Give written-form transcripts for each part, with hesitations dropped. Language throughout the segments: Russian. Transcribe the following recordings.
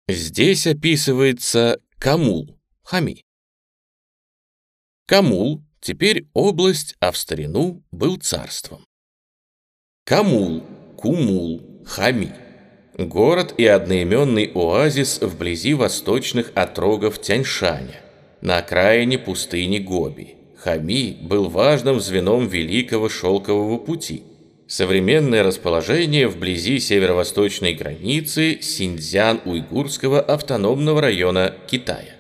Здесь описывается Камул, Хами. Камул теперь область, а в старину был царством. Камул, Кумул, Хами. Город и одноименный оазис вблизи восточных отрогов Тяньшаня, на окраине пустыни Гоби. Хами был важным звеном Великого Шелкового пути. Современное расположение вблизи северо-восточной границы Синьцзян-Уйгурского автономного района Китая.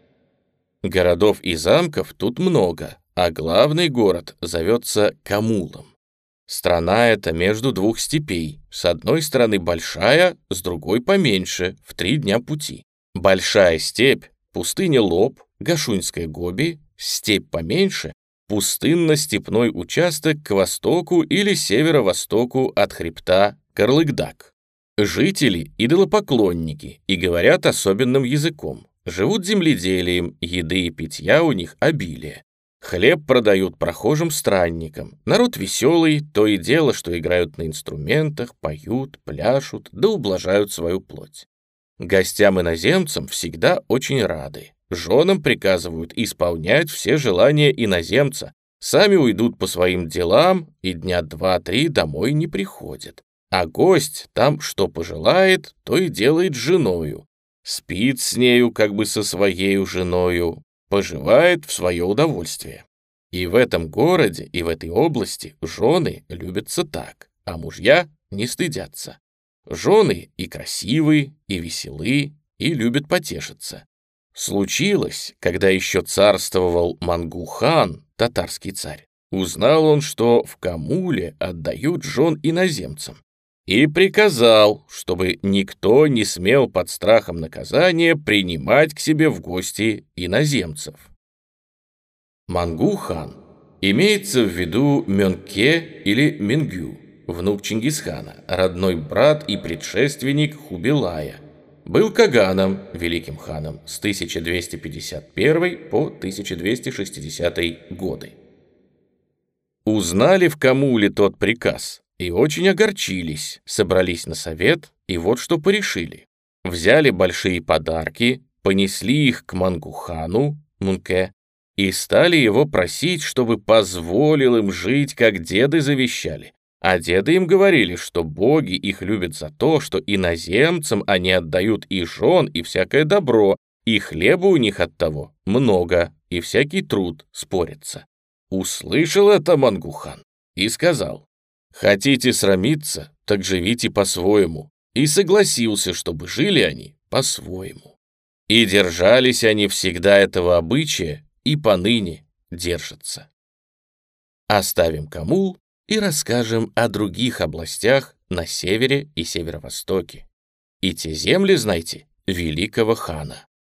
Городов и замков тут много, а главный город зовется Камулом. Страна эта между двух степей, с одной стороны большая, с другой поменьше, в 3 дня пути. Большая степь, пустыня Лоб, Гашуньская Гоби, степь поменьше, пустынно-степной участок к востоку или северо-востоку от хребта Карлыгдак. Жители – идолопоклонники и говорят особенным языком. Живут земледелием, еды и питья у них обилие. Хлеб продают прохожим странникам. Народ веселый, то и дело, что играют на инструментах, поют, пляшут, да ублажают свою плоть. Гостям-иноземцам всегда очень рады. Женам приказывают исполнять все желания иноземца. Сами уйдут по своим делам и дня 2-3 домой не приходят. А гость там что пожелает, то и делает с женою. Спит с нею, как бы со своею женою, поживает в свое удовольствие. И в этом городе, и в этой области жены любятся так, а мужья не стыдятся. Жены и красивые, и веселы, и любят потешиться. Случилось, когда еще царствовал Мангу-хан, татарский царь, узнал он, что в Камуле отдают жен иноземцам, и приказал, чтобы никто не смел под страхом наказания принимать к себе в гости иноземцев. Мангу-хан имеется в виду Мёнке или Мингю, внук Чингисхана, родной брат и предшественник Хубилая. Был каганом, великим ханом, с 1251 по 1260 годы. Узнали в Камуле тот приказ и очень огорчились, собрались на совет, и вот что порешили. Взяли большие подарки, понесли их к Мангу-хану, Мунке, и стали его просить, чтобы позволил им жить, как деды завещали. А деды им говорили, что боги их любят за то, что иноземцам они отдают и жен, и всякое добро, и хлеба у них от того много, и всякий труд спорится. Услышал это Мангу-хан и сказал: «Хотите срамиться, так живите по-своему», и согласился, чтобы жили они по-своему. И держались они всегда этого обычая, и поныне держатся. Оставим Камул и расскажем о других областях на севере и северо-востоке. И те земли, знайте, великого хана.